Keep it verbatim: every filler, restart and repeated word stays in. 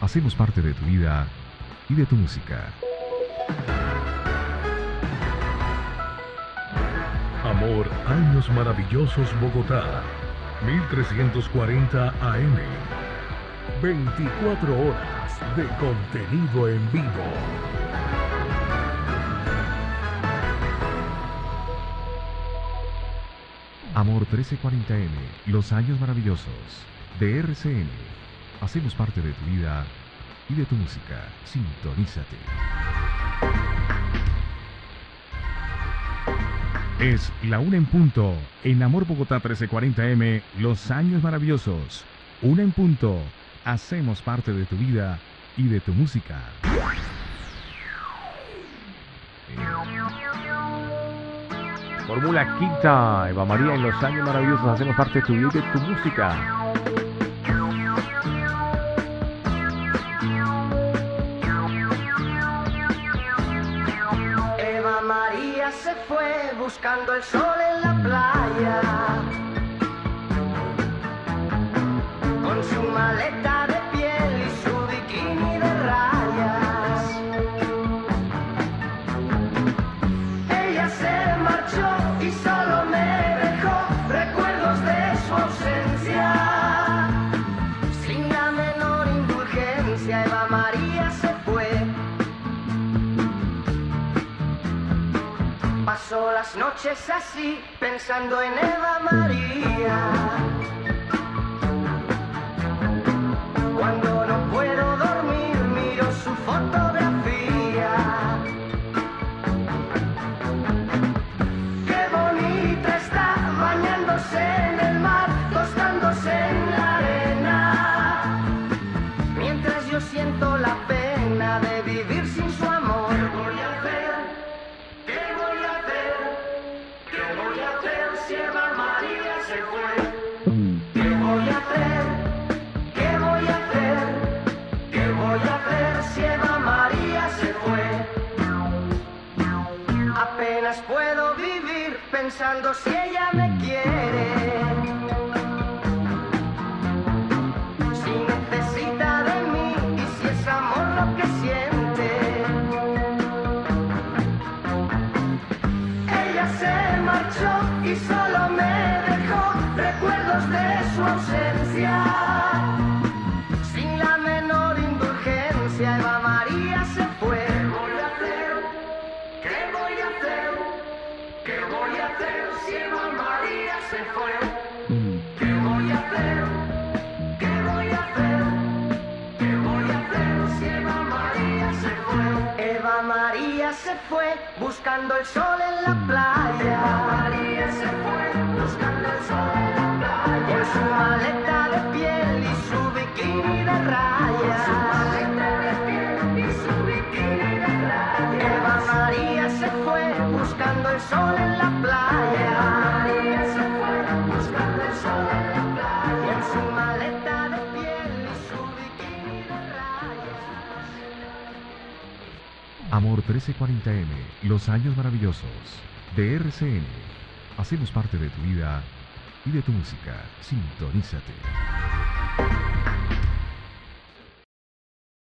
Hacemos parte de tu vida y de tu música. Amor, Años Maravillosos, Bogotá. mil trescientos cuarenta A M. veinticuatro horas de contenido en vivo. Amor trece cuarenta M. Los Años Maravillosos. De R C N. Hacemos parte de tu vida y de tu música. Sintonízate. Es la una en punto. En Amor Bogotá trece cuarenta M. Los Años Maravillosos. Una en punto. Hacemos parte de tu vida y de tu música. Fórmula Quinta, Eva María en Los Años Maravillosos. Hacemos parte de tu vida y de tu música. Eva María se fue buscando el sol en la playa, con su maleta de piel y su bikini de rayas. Ella se marchó y solo me dejó recuerdos de su ausencia. Sin la menor indulgencia, Eva María se fue. Pasó las noches así, pensando en Eva María. Cuando no puedo dormir, miro su fotografía. Qué bonita está, bañándose en el mar, tostándose en la arena. Mientras yo siento la pena de vivir sin su amor. ¿Qué voy a hacer? ¿Qué voy a hacer? ¿Qué voy a hacer si Eva María se fue? ¿Qué voy a hacer? ¿Qué voy a hacer? ¿Qué voy a hacer si Eva María se fue? Apenas puedo vivir pensando si ella me quiere. Si necesita de mí y si es amor lo que siente. Ella se marchó y solo me dejó recuerdos de su ausencia. Sin la menor indulgencia, Eva María se fue. ¿Qué voy a hacer? ¿Qué voy a hacer? ¿Qué voy a hacer si Eva María se fue? ¿Qué voy a hacer? ¿Qué voy a hacer? ¿Qué voy a hacer si Eva María se fue? Eva María se fue buscando el sol en la playa. Eva María se fue buscando el sol en la playa. Con su maleta de piel y su bikini de rayas. Su maleta de piel y su bikini de rayas. Eva María se fue buscando el sol en la playa. Eva María se fue buscando el sol en la playa. Con su maleta de piel y su bikini de rayas. Amor trece cuarenta M. Los Años Maravillosos. De R C N. Hacemos parte de tu vida y de tu música. Sintonízate.